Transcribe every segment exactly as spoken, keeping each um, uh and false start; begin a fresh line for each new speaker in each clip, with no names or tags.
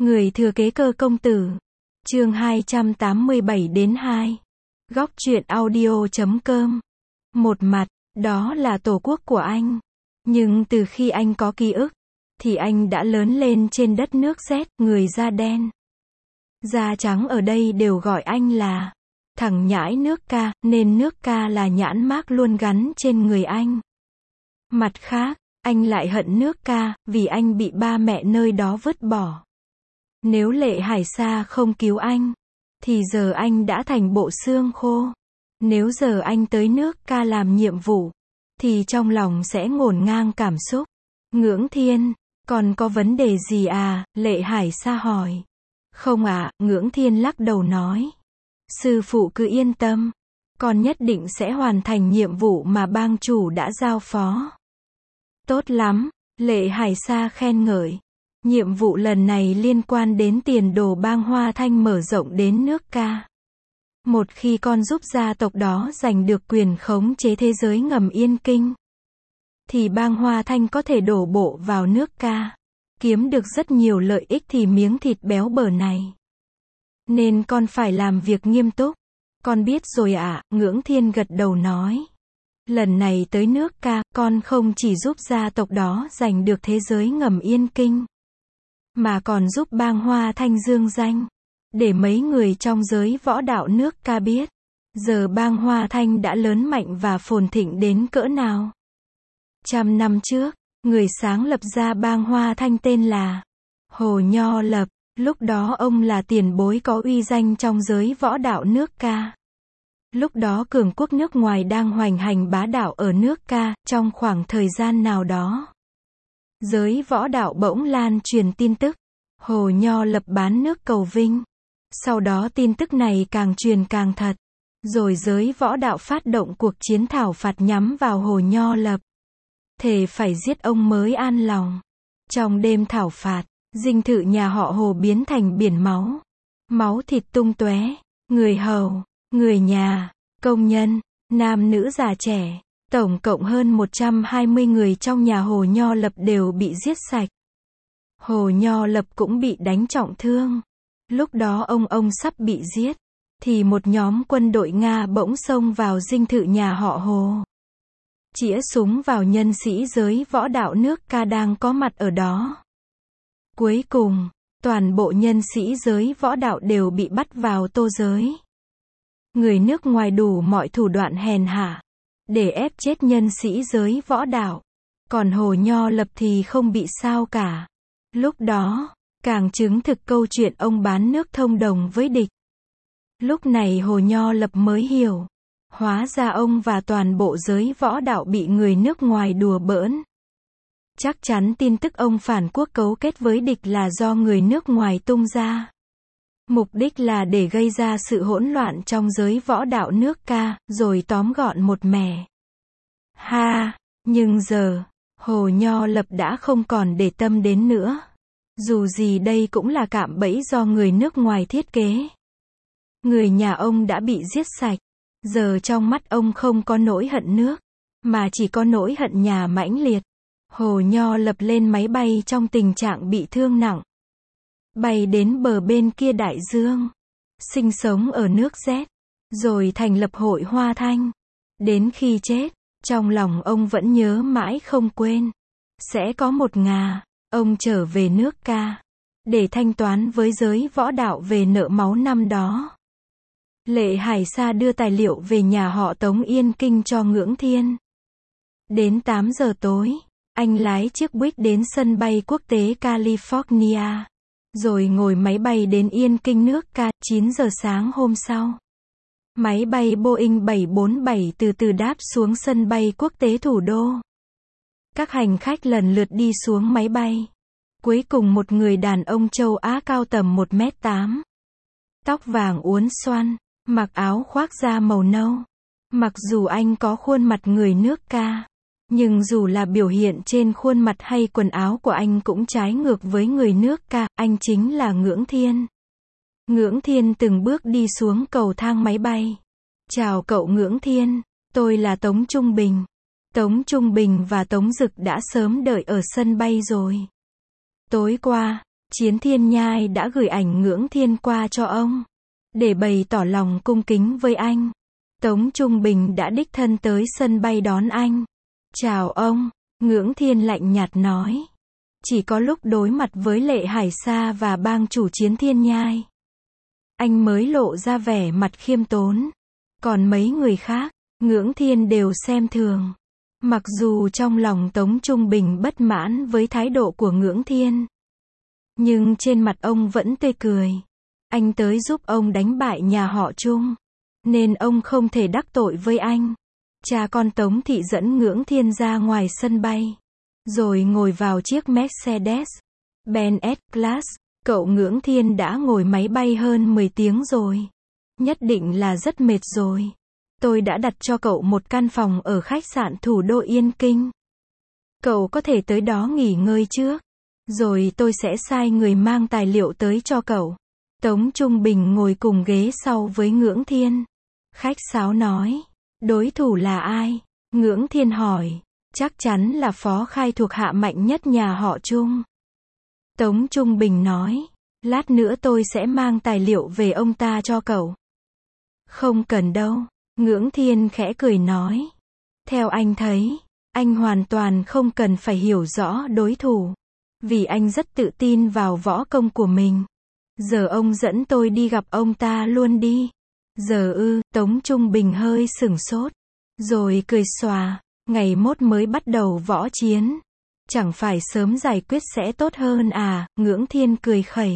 Người thừa kế Cơ công tử. Chương hai trăm tám mươi bảy đến hai. Góc truyện audio chấm com. Một mặt, đó là tổ quốc của anh. Nhưng từ khi anh có ký ức, thì anh đã lớn lên trên đất nước rét, người da đen. Da trắng ở đây đều gọi anh là thằng nhãi nước ca, nên nước ca là nhãn mác luôn gắn trên người anh. Mặt khác, anh lại hận nước ca, vì anh bị ba mẹ nơi đó vứt bỏ. Nếu Lệ Hải Sa không cứu anh, thì giờ anh đã thành bộ xương khô. Nếu giờ anh tới nước ca làm nhiệm vụ, thì trong lòng sẽ ngổn ngang cảm xúc. Ngưỡng Thiên, còn có vấn đề gì à? Lệ Hải Sa hỏi. Không ạ, à, Ngưỡng Thiên lắc đầu nói. Sư phụ cứ yên tâm, con nhất định sẽ hoàn thành nhiệm vụ mà bang chủ đã giao phó. Tốt lắm, Lệ Hải Sa khen ngợi. Nhiệm vụ lần này liên quan đến tiền đồ bang Hoa Thanh mở rộng đến nước ca. Một khi con giúp gia tộc đó giành được quyền khống chế thế giới ngầm Yên Kinh, thì bang Hoa Thanh có thể đổ bộ vào nước ca, kiếm được rất nhiều lợi ích thì miếng thịt béo bở này. Nên con phải làm việc nghiêm túc. Con biết rồi ạ, à, Ngưỡng Thiên gật đầu nói. Lần này tới nước ca, con không chỉ giúp gia tộc đó giành được thế giới ngầm Yên Kinh, mà còn giúp bang Hoa Thanh dương danh, để mấy người trong giới võ đạo nước ca biết, giờ bang Hoa Thanh đã lớn mạnh và phồn thịnh đến cỡ nào. Trăm năm trước, người sáng lập ra bang Hoa Thanh tên là Hồ Nho Lập, lúc đó ông là tiền bối có uy danh trong giới võ đạo nước ca. Lúc đó cường quốc nước ngoài đang hoành hành bá đạo ở nước ca, trong khoảng thời gian nào đó. Giới võ đạo bỗng lan truyền tin tức, Hồ Nho Lập bán nước cầu vinh. Sau đó tin tức này càng truyền càng thật. Rồi giới võ đạo phát động cuộc chiến thảo phạt nhắm vào Hồ Nho Lập. Thề phải giết ông mới an lòng. Trong đêm thảo phạt, dinh thự nhà họ Hồ biến thành biển máu. Máu thịt tung tóe, người hầu, người nhà, công nhân, nam nữ già trẻ, tổng cộng hơn một trăm hai mươi người trong nhà Hồ Nho Lập đều bị giết sạch. Hồ Nho Lập cũng bị đánh trọng thương. Lúc đó ông ông sắp bị giết, thì một nhóm quân đội Nga bỗng xông vào dinh thự nhà họ Hồ, chĩa súng vào nhân sĩ giới võ đạo nước ca đang có mặt ở đó. Cuối cùng, toàn bộ nhân sĩ giới võ đạo đều bị bắt vào tô giới. Người nước ngoài đủ mọi thủ đoạn hèn hạ để ép chết nhân sĩ giới võ đạo. Còn Hồ Nho Lập thì không bị sao cả. Lúc đó, càng chứng thực câu chuyện ông bán nước thông đồng với địch. Lúc này Hồ Nho Lập mới hiểu, hóa ra ông và toàn bộ giới võ đạo bị người nước ngoài đùa bỡn. Chắc chắn tin tức ông phản quốc cấu kết với địch là do người nước ngoài tung ra. Mục đích là để gây ra sự hỗn loạn trong giới võ đạo nước ca, rồi tóm gọn một mẻ. Ha, nhưng giờ, Hồ Nho Lập đã không còn để tâm đến nữa. Dù gì đây cũng là cạm bẫy do người nước ngoài thiết kế. Người nhà ông đã bị giết sạch. Giờ trong mắt ông không có nỗi hận nước, mà chỉ có nỗi hận nhà mãnh liệt. Hồ Nho Lập lên máy bay trong tình trạng bị thương nặng, bay đến bờ bên kia đại dương, sinh sống ở nước rét, rồi thành lập hội Hoa Thanh. Đến khi chết, trong lòng ông vẫn nhớ mãi không quên. Sẽ có một ngày, ông trở về nước ca, để thanh toán với giới võ đạo về nợ máu năm đó. Lệ Hải Sa đưa tài liệu về nhà họ Tống Yên Kinh cho Ngưỡng Thiên. Đến tám giờ tối, anh lái chiếc Buick đến sân bay quốc tế California, rồi ngồi máy bay đến Yên Kinh nước ca. Chín giờ sáng hôm sau, máy bay Boeing bảy bốn bảy từ từ đáp xuống sân bay quốc tế thủ đô. Các hành khách lần lượt đi xuống máy bay. Cuối cùng một người đàn ông châu Á cao tầm một mét tám, tóc vàng uốn xoăn, mặc áo khoác da màu nâu. Mặc dù anh có khuôn mặt người nước ca, nhưng dù là biểu hiện trên khuôn mặt hay quần áo của anh cũng trái ngược với người nước ca. Anh chính là Ngưỡng Thiên. Ngưỡng Thiên từng bước đi xuống cầu thang máy bay. Chào cậu Ngưỡng Thiên, tôi là Tống Trung Bình. Tống Trung Bình và Tống Dực đã sớm đợi ở sân bay rồi. Tối qua, Chiến Thiên Nhai đã gửi ảnh Ngưỡng Thiên qua cho ông, để bày tỏ lòng cung kính với anh. Tống Trung Bình đã đích thân tới sân bay đón anh. Chào ông, Ngưỡng Thiên lạnh nhạt nói. Chỉ có lúc đối mặt với Lệ Hải Sa và bang chủ Chiến Thiên Nhai, anh mới lộ ra vẻ mặt khiêm tốn. Còn mấy người khác, Ngưỡng Thiên đều xem thường. Mặc dù trong lòng Tống Trung Bình bất mãn với thái độ của Ngưỡng Thiên, nhưng trên mặt ông vẫn tươi cười. Anh tới giúp ông đánh bại nhà họ Trung, nên ông không thể đắc tội với anh. Cha con Tống Thị dẫn Ngưỡng Thiên ra ngoài sân bay, rồi ngồi vào chiếc Mercedes-Benz S-Class. Cậu Ngưỡng Thiên đã ngồi máy bay hơn mười tiếng rồi. Nhất định là rất mệt rồi. Tôi đã đặt cho cậu một căn phòng ở khách sạn thủ đô Yên Kinh. Cậu có thể tới đó nghỉ ngơi trước, rồi tôi sẽ sai người mang tài liệu tới cho cậu. Tống Trung Bình ngồi cùng ghế sau với Ngưỡng Thiên. Khách sáo nói. Đối thủ là ai? Ngưỡng Thiên hỏi. Chắc chắn là Phó Khai thuộc hạ mạnh nhất nhà họ Trung. Tống Trung Bình nói. Lát nữa tôi sẽ mang tài liệu về ông ta cho cậu. Không cần đâu. Ngưỡng Thiên khẽ cười nói. Theo anh thấy, anh hoàn toàn không cần phải hiểu rõ đối thủ, vì anh rất tự tin vào võ công của mình. Giờ ông dẫn tôi đi gặp ông ta luôn đi. Giờ ư? Tống Trung Bình hơi sửng sốt, rồi cười xòa. Ngày mốt mới bắt đầu võ chiến, chẳng phải sớm giải quyết sẽ tốt hơn à? Ngưỡng Thiên cười khẩy.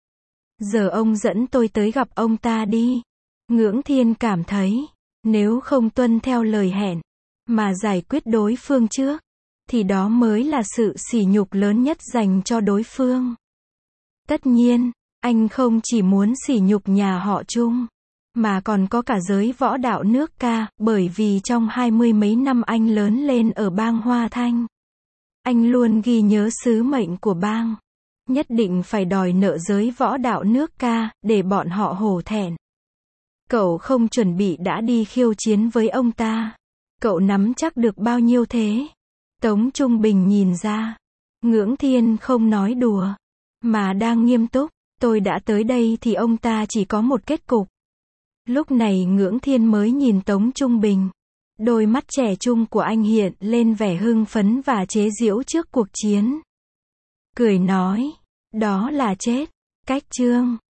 Giờ ông dẫn tôi tới gặp ông ta đi. Ngưỡng Thiên cảm thấy, nếu không tuân theo lời hẹn, mà giải quyết đối phương trước, thì đó mới là sự sỉ nhục lớn nhất dành cho đối phương. Tất nhiên, anh không chỉ muốn sỉ nhục nhà họ Trung, mà còn có cả giới võ đạo nước ca, bởi vì trong hai mươi mấy năm anh lớn lên ở bang Hoa Thanh, anh luôn ghi nhớ sứ mệnh của bang, nhất định phải đòi nợ giới võ đạo nước ca, để bọn họ hổ thẹn. Cậu không chuẩn bị đã đi khiêu chiến với ông ta. Cậu nắm chắc được bao nhiêu thế? Tống Trung Bình nhìn ra. Ngưỡng Thiên không nói đùa, mà đang nghiêm túc. Tôi đã tới đây thì ông ta chỉ có một kết cục. Lúc này Ngưỡng Thiên mới nhìn Tống Trung Bình. Đôi mắt trẻ trung của anh hiện lên vẻ hưng phấn và chế giễu trước cuộc chiến. Cười nói. Đó là chết. Cách chương